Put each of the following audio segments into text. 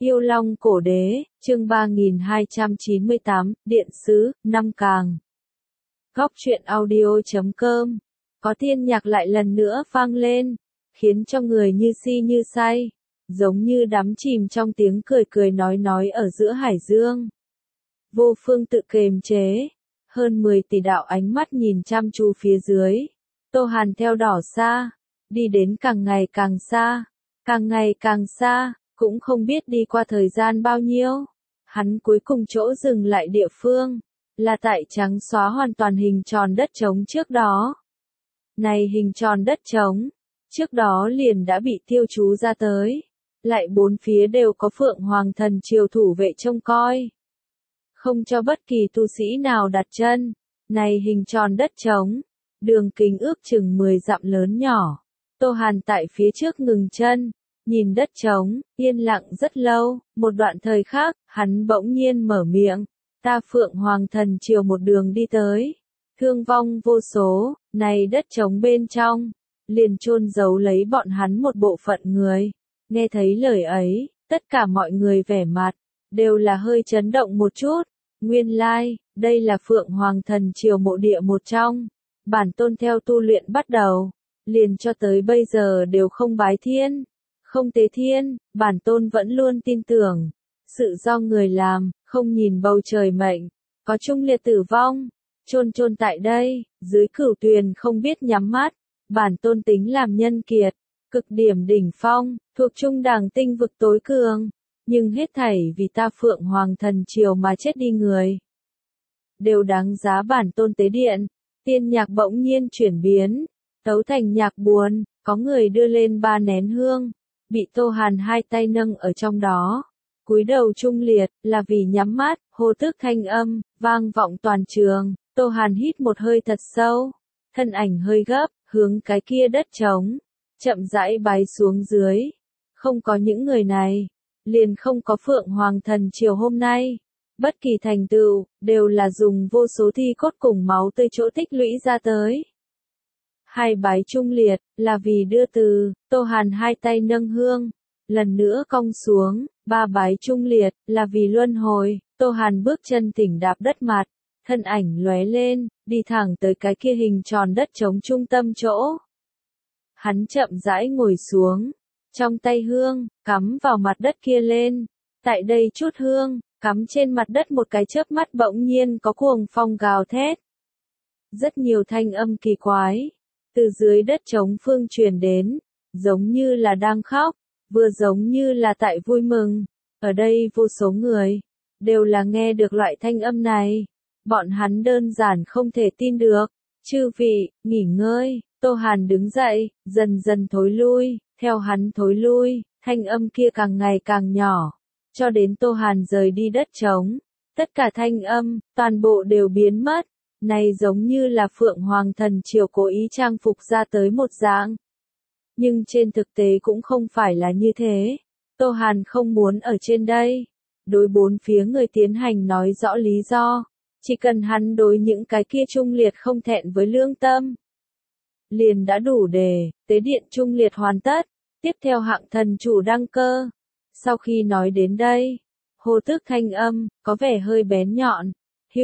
Yêu Long Cổ Đế, chương 3298, Điện Sứ, Năm Càng. Góc truyện audio.com. Có tiên nhạc lại lần nữa vang lên, khiến cho người như si như say, giống như đắm chìm trong tiếng cười cười nói ở giữa hải dương. Vô phương tự kềm chế, hơn 10 tỷ đạo ánh mắt nhìn chăm chú phía dưới. Tô Hàn theo đỏ xa, đi đến càng ngày càng xa, càng ngày càng xa. Cũng không biết đi qua thời gian bao nhiêu, hắn cuối cùng chỗ dừng lại địa phương, là tại trắng xóa hoàn toàn hình tròn đất trống trước đó. Này hình tròn đất trống, trước đó liền đã bị tiêu chú ra tới, lại bốn phía đều có Phượng Hoàng Thần Triều thủ vệ trông coi. Không cho bất kỳ tu sĩ nào đặt chân, này hình tròn đất trống, đường kính ước chừng 10 dặm lớn nhỏ. Tô Hàn tại phía trước ngừng chân. Nhìn đất trống, yên lặng rất lâu, một đoạn thời khác, hắn bỗng nhiên mở miệng, ta Phượng Hoàng Thần Triều một đường đi tới, thương vong vô số, này đất trống bên trong, liền chôn giấu lấy bọn hắn một bộ phận người. Nghe thấy lời ấy, tất cả mọi người vẻ mặt, đều là hơi chấn động một chút, nguyên lai, đây là Phượng Hoàng Thần Triều mộ địa một trong, bản tôn theo tu luyện bắt đầu, liền cho tới bây giờ đều không bái thiên. Không tế thiên, bản tôn vẫn luôn tin tưởng, sự do người làm, không nhìn bầu trời mệnh, có chung liệt tử vong, chôn tại đây, dưới cửu tuyền không biết nhắm mắt, bản tôn tính làm nhân kiệt, cực điểm đỉnh phong, thuộc trung đẳng tinh vực tối cường, nhưng hết thảy vì ta Phượng Hoàng Thần Triều mà chết đi người. Đều đáng giá bản tôn tế điện, tiên nhạc bỗng nhiên chuyển biến, tấu thành nhạc buồn, có người đưa lên 3 nén hương. Bị Tô Hàn hai tay nâng ở trong đó, cúi đầu trung liệt, là vì nhắm mắt, hô tức thanh âm, vang vọng toàn trường. Tô Hàn hít một hơi thật sâu, thân ảnh hơi gấp, hướng cái kia đất trống, chậm rãi bay xuống dưới. Không có những người này, liền không có Phượng Hoàng Thần Triều hôm nay. Bất kỳ thành tựu, đều là dùng vô số thi cốt cùng máu tươi chỗ tích lũy ra tới. Hai bái trung liệt, là vì đưa từ, Tô Hàn hai tay nâng hương, lần nữa cong xuống, 3 bái trung liệt, là vì luân hồi, Tô Hàn bước chân thỉnh đạp đất mặt, thân ảnh lóe lên, đi thẳng tới cái kia hình tròn đất trống trung tâm chỗ. Hắn chậm rãi ngồi xuống, trong tay hương, cắm vào mặt đất kia lên, tại đây chút hương, cắm trên mặt đất một cái chớp mắt bỗng nhiên có cuồng phong gào thét. Rất nhiều thanh âm kỳ quái. Từ dưới đất trống phương truyền đến, giống như là đang khóc, vừa giống như là tại vui mừng. Ở đây vô số người, đều là nghe được loại thanh âm này. Bọn hắn đơn giản không thể tin được. Chư vị, nghỉ ngơi, Tô Hàn đứng dậy, dần dần thối lui, theo hắn thối lui, thanh âm kia càng ngày càng nhỏ. Cho đến Tô Hàn rời đi đất trống, tất cả thanh âm, toàn bộ đều biến mất. Này giống như là Phượng Hoàng Thần Triều cố ý trang phục ra tới một dạng. Nhưng trên thực tế cũng không phải là như thế. Tô Hàn không muốn ở trên đây. Đối bốn phía người tiến hành nói rõ lý do. Chỉ cần hắn đối những cái kia trung liệt không thẹn với lương tâm. Liền đã đủ để, tế điện trung liệt hoàn tất. Tiếp theo hạng thần chủ đăng cơ. Sau khi nói đến đây, hô tức thanh âm, có vẻ hơi bén nhọn.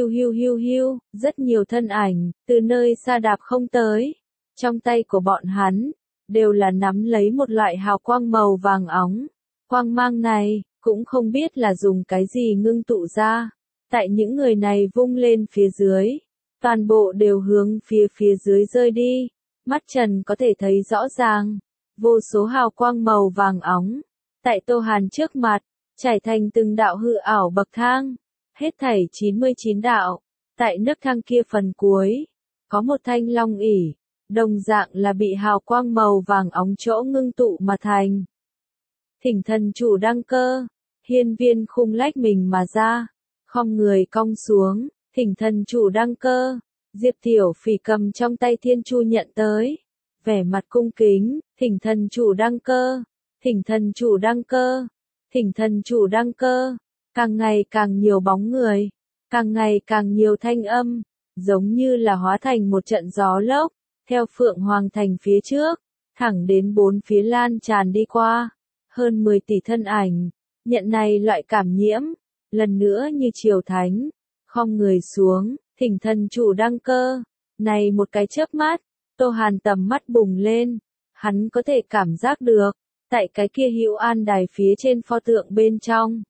Hiu, rất nhiều thân ảnh, từ nơi xa đạp không tới. Trong tay của bọn hắn, đều là nắm lấy một loại hào quang màu vàng óng. Quang mang này, cũng không biết là dùng cái gì ngưng tụ ra. Tại những người này vung lên phía dưới, toàn bộ đều hướng phía dưới rơi đi. Mắt trần có thể thấy rõ ràng, vô số hào quang màu vàng óng. Tại Tô Hàn trước mặt, trải thành từng đạo hư ảo bậc thang. Hết thảy 99 đạo, tại nấc thang kia phần cuối, có một thanh long ỷ, đồng dạng là bị hào quang màu vàng óng chỗ ngưng tụ mà thành. Thỉnh thần chủ đăng cơ, hiên viên khung lách mình mà ra, khom người cong xuống, thỉnh thần chủ đăng cơ, Diệp Tiểu Phỉ cầm trong tay thiên chu nhận tới, vẻ mặt cung kính, thỉnh thần chủ đăng cơ, thỉnh thần chủ đăng cơ, thỉnh thần chủ đăng cơ. Càng ngày càng nhiều bóng người, càng ngày càng nhiều thanh âm, giống như là hóa thành một trận gió lốc, theo Phượng Hoàng Thành phía trước, thẳng đến bốn phía lan tràn đi qua. Hơn 10 tỷ thân ảnh, nhận này loại cảm nhiễm, lần nữa như triều thánh, khom người xuống, thỉnh thần chủ đăng cơ. Này một cái chớp mắt, Tô Hàn tầm mắt bùng lên, hắn có thể cảm giác được, tại cái kia Hữu An đài phía trên pho tượng bên trong,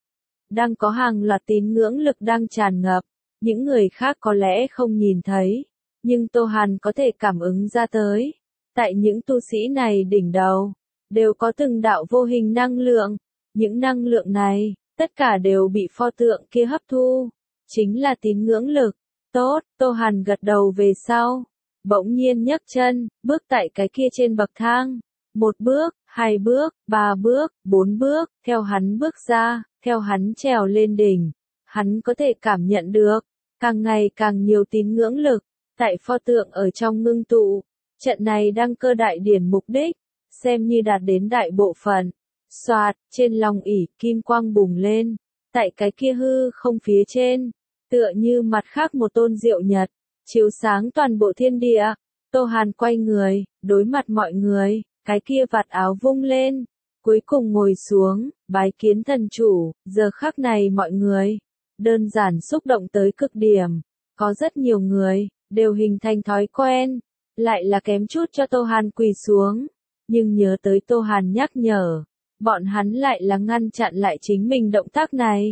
đang có hàng loạt tín ngưỡng lực đang tràn ngập, những người khác có lẽ không nhìn thấy, nhưng Tô Hàn có thể cảm ứng ra tới. Tại những tu sĩ này đỉnh đầu, đều có từng đạo vô hình năng lượng, những năng lượng này, tất cả đều bị pho tượng kia hấp thu, chính là tín ngưỡng lực. Tốt, Tô Hàn gật đầu về sau, bỗng nhiên nhấc chân, bước tại cái kia trên bậc thang. Một bước, hai bước, ba bước, bốn bước, theo hắn bước ra, theo hắn trèo lên đỉnh, hắn có thể cảm nhận được, càng ngày càng nhiều tín ngưỡng lực, tại pho tượng ở trong ngưng tụ. Trận này đăng cơ đại điển mục đích, xem như đạt đến đại bộ phận. Soạt, trên long ỷ kim quang bùng lên, tại cái kia hư không phía trên, tựa như mặt khác một tôn diệu nhật, chiếu sáng toàn bộ thiên địa. Tô Hàn quay người, đối mặt mọi người, cái kia vạt áo vung lên, cuối cùng ngồi xuống, bái kiến thần chủ. Giờ khắc này mọi người, đơn giản xúc động tới cực điểm, có rất nhiều người, đều hình thành thói quen, lại là kém chút cho Tô Hàn quỳ xuống, nhưng nhớ tới Tô Hàn nhắc nhở, bọn hắn lại là ngăn chặn lại chính mình động tác này.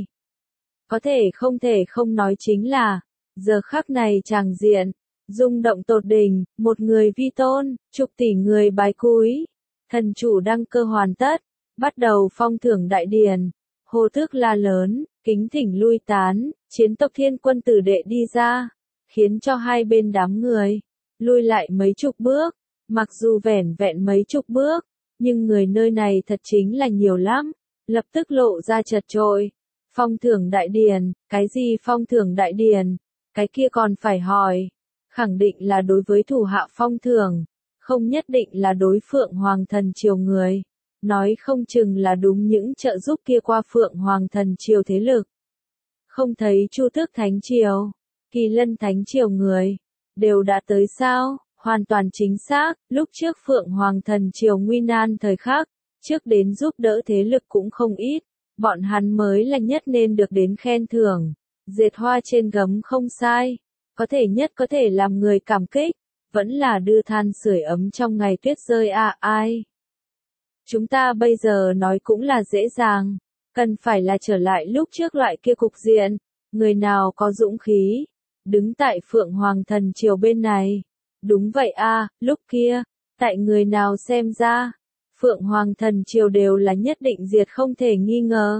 Có thể không nói chính là, giờ khắc này tràng diện, rung động tột đỉnh, một người vi tôn, chục tỷ người bái cúi, thần chủ đăng cơ hoàn tất, bắt đầu phong thưởng đại điển, hô thức la lớn, kính thỉnh lui tán, chiến tộc thiên quân tử đệ đi ra, khiến cho hai bên đám người lui lại mấy chục bước, mặc dù vẻn vẹn mấy chục bước, nhưng người nơi này thật chính là nhiều lắm, lập tức lộ ra chật chội. Phong thưởng đại điển, cái gì phong thưởng đại điển, cái kia còn phải hỏi, khẳng định là đối với thủ hạ phong thưởng, không nhất định là đối Phượng Hoàng Thần Triều người, nói không chừng là đúng những trợ giúp kia qua Phượng Hoàng Thần Triều thế lực. Không thấy Chu Tước Thánh Triều, Kỳ Lân Thánh Triều người, đều đã tới sao? Hoàn toàn chính xác, lúc trước Phượng Hoàng Thần Triều nguy nan thời khắc, trước đến giúp đỡ thế lực cũng không ít, bọn hắn mới là nhất nên được đến khen thưởng, dệt hoa trên gấm không sai, có thể nhất có thể làm người cảm kích, vẫn là đưa than sưởi ấm trong ngày tuyết rơi ai. Chúng ta bây giờ nói cũng là dễ dàng, cần phải là trở lại lúc trước loại kia cục diện, người nào có dũng khí, đứng tại Phượng Hoàng Thần Triều bên này. Đúng vậy lúc kia, tại người nào xem ra, Phượng Hoàng Thần Triều đều là nhất định diệt không thể nghi ngờ.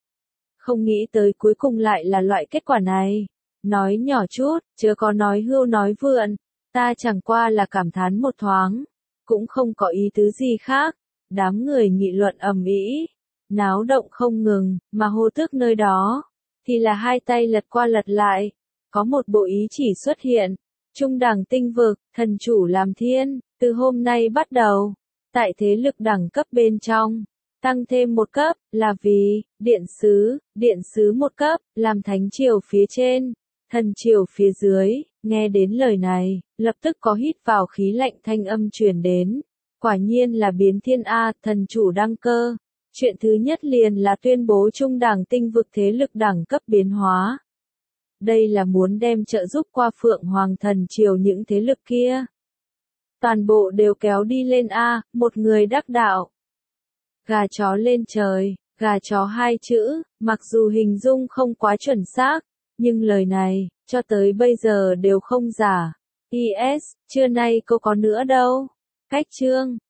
Không nghĩ tới cuối cùng lại là loại kết quả này. Nói nhỏ chút, chớ có nói hưu nói vượn, ta chẳng qua là cảm thán một thoáng, cũng không có ý tứ gì khác. Đám người nghị luận ầm ĩ, náo động không ngừng, mà Hồ Tước nơi đó, thì là hai tay lật qua lật lại, có một bộ ý chỉ xuất hiện. Trung đẳng tinh vực, thần chủ làm thiên, từ hôm nay bắt đầu, tại thế lực đẳng cấp bên trong, tăng thêm một cấp, là vì, điện sứ một cấp, làm thánh triều phía trên, thần triều phía dưới. Nghe đến lời này, lập tức có hít vào khí lạnh thanh âm truyền đến, quả nhiên là biến thiên thần chủ đăng cơ. Chuyện thứ nhất liền là tuyên bố trung đẳng tinh vực thế lực đẳng cấp biến hóa. Đây là muốn đem trợ giúp qua Phượng Hoàng Thần Triều những thế lực kia. Toàn bộ đều kéo đi lên một người đắc đạo. Gà chó lên trời, gà chó hai chữ, mặc dù hình dung không quá chuẩn xác, nhưng lời này, cho tới bây giờ đều không giả. Trưa nay cô có nữa đâu. Cách chương.